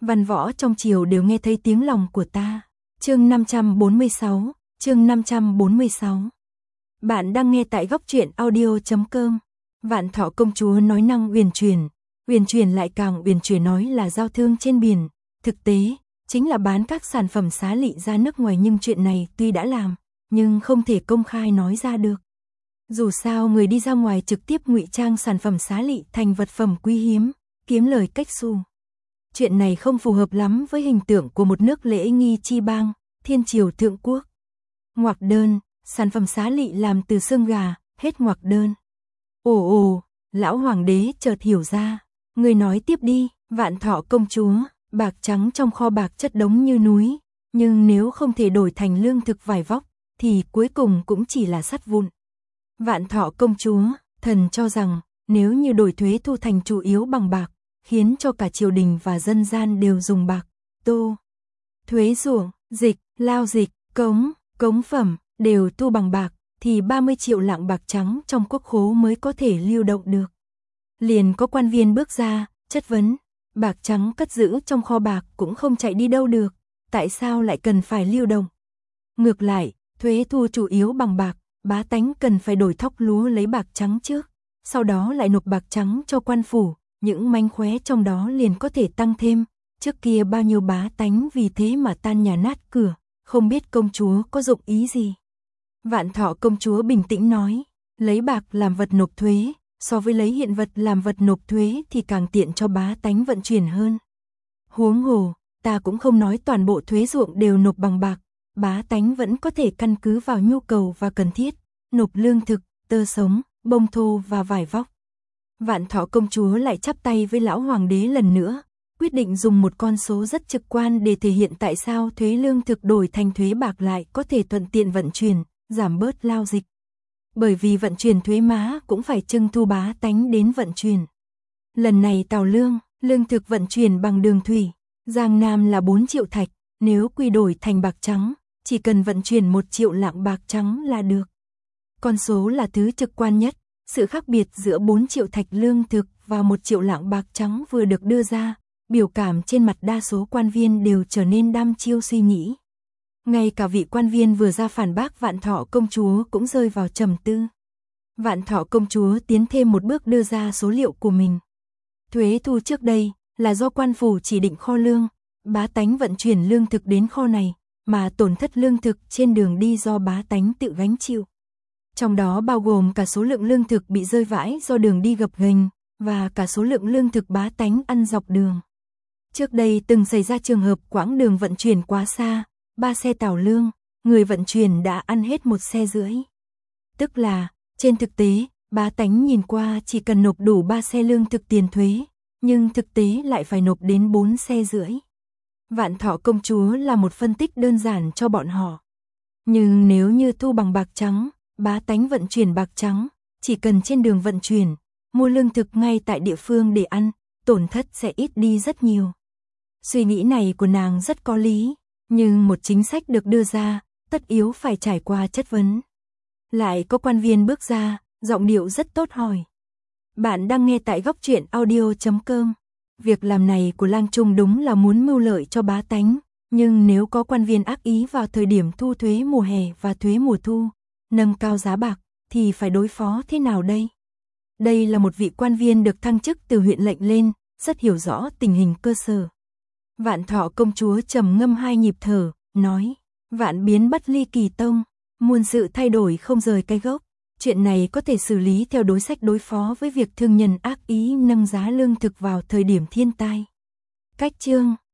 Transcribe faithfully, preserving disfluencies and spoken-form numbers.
Văn võ trong triều đều nghe thấy tiếng lòng của ta. Chương năm trăm bốn mươi sáu, chương năm trăm bốn mươi sáu. Bạn đang nghe tại góc truyện audio chấm com. Vạn Thọ công chúa nói năng uyển chuyển, uyển chuyển lại càng uyển chuyển nói là giao thương trên biển, thực tế chính là bán các sản phẩm xá lị ra nước ngoài, nhưng chuyện này tuy đã làm, nhưng không thể công khai nói ra được. Dù sao người đi ra ngoài trực tiếp ngụy trang sản phẩm xá lị thành vật phẩm quý hiếm, kiếm lời cách xu. Chuyện này không phù hợp lắm với hình tượng của một nước lễ nghi chi bang, thiên triều thượng quốc. Ngoặc đơn, sản phẩm xá lị làm từ xương gà, hết ngoặc đơn. Ồ ồ, lão hoàng đế chợt hiểu ra, người nói tiếp đi. Vạn Thọ công chúa, bạc trắng trong kho bạc chất đống như núi, nhưng nếu không thể đổi thành lương thực vải vóc, thì cuối cùng cũng chỉ là sắt vụn. Vạn Thọ công chúa, thần cho rằng, nếu như đổi thuế thu thành chủ yếu bằng bạc, khiến cho cả triều đình và dân gian đều dùng bạc, tô, thuế ruộng, dịch, lao dịch, cống, cống phẩm, đều thu bằng bạc, thì ba mươi triệu lạng bạc trắng trong quốc khố mới có thể lưu động được. Liền có quan viên bước ra, chất vấn, bạc trắng cất giữ trong kho bạc cũng không chạy đi đâu được, tại sao lại cần phải lưu động? Ngược lại, thuế thu chủ yếu bằng bạc, bá tánh cần phải đổi thóc lúa lấy bạc trắng trước, sau đó lại nộp bạc trắng cho quan phủ, những mánh khóe trong đó liền có thể tăng thêm. Trước kia bao nhiêu bá tánh vì thế mà tan nhà nát cửa, không biết công chúa có dụng ý gì. Vạn Thọ công chúa bình tĩnh nói, lấy bạc làm vật nộp thuế, so với lấy hiện vật làm vật nộp thuế thì càng tiện cho bá tánh vận chuyển hơn. Huống hồ, ta cũng không nói toàn bộ thuế ruộng đều nộp bằng bạc, bá tánh vẫn có thể căn cứ vào nhu cầu và cần thiết, nộp lương thực, tơ sống, bông thô và vải vóc. Vạn Thọ công chúa lại chắp tay với lão hoàng đế lần nữa, quyết định dùng một con số rất trực quan để thể hiện tại sao thuế lương thực đổi thành thuế bạc lại có thể thuận tiện vận chuyển, giảm bớt lao dịch. Bởi vì vận chuyển thuế má cũng phải trưng thu bá tánh đến vận chuyển. Lần này tàu lương, lương thực vận chuyển bằng đường thủy, Giang Nam là bốn triệu thạch, nếu quy đổi thành bạc trắng, chỉ cần vận chuyển một triệu lạng bạc trắng là được. Con số là thứ trực quan nhất, sự khác biệt giữa bốn triệu thạch lương thực và một triệu lạng bạc trắng vừa được đưa ra, biểu cảm trên mặt đa số quan viên đều trở nên đăm chiêu suy nghĩ. Ngay cả vị quan viên vừa ra phản bác Vạn Thọ công chúa cũng rơi vào trầm tư. Vạn Thọ công chúa tiến thêm một bước đưa ra số liệu của mình. Thuế thu trước đây là do quan phủ chỉ định kho lương, bá tánh vận chuyển lương thực đến kho này, mà tổn thất lương thực trên đường đi do bá tánh tự gánh chịu. Trong đó bao gồm cả số lượng lương thực bị rơi vãi do đường đi gập ghềnh, và cả số lượng lương thực bá tánh ăn dọc đường. Trước đây từng xảy ra trường hợp quãng đường vận chuyển quá xa, ba xe tàu lương, người vận chuyển đã ăn hết một xe rưỡi. Tức là, trên thực tế, bá tánh nhìn qua chỉ cần nộp đủ ba xe lương thực tiền thuế, nhưng thực tế lại phải nộp đến bốn xe rưỡi. Vạn Thọ công chúa là một phân tích đơn giản cho bọn họ. Nhưng nếu như thu bằng bạc trắng, bá tánh vận chuyển bạc trắng, chỉ cần trên đường vận chuyển, mua lương thực ngay tại địa phương để ăn, tổn thất sẽ ít đi rất nhiều. Suy nghĩ này của nàng rất có lý, nhưng một chính sách được đưa ra, tất yếu phải trải qua chất vấn. Lại có quan viên bước ra, giọng điệu rất tốt hỏi. Bạn đang nghe tại góc truyện audio chấm com. Việc làm này của Lang Trung đúng là muốn mưu lợi cho bá tánh, nhưng nếu có quan viên ác ý vào thời điểm thu thuế mùa hè và thuế mùa thu, nâng cao giá bạc, thì phải đối phó thế nào đây? Đây là một vị quan viên được thăng chức từ huyện lệnh lên, rất hiểu rõ tình hình cơ sở. Vạn Thọ công chúa trầm ngâm hai nhịp thở, nói, vạn biến bất ly kỳ tông, muôn sự thay đổi không rời cái gốc. Chuyện này có thể xử lý theo đối sách đối phó với việc thương nhân ác ý nâng giá lương thực vào thời điểm thiên tai. Cách chương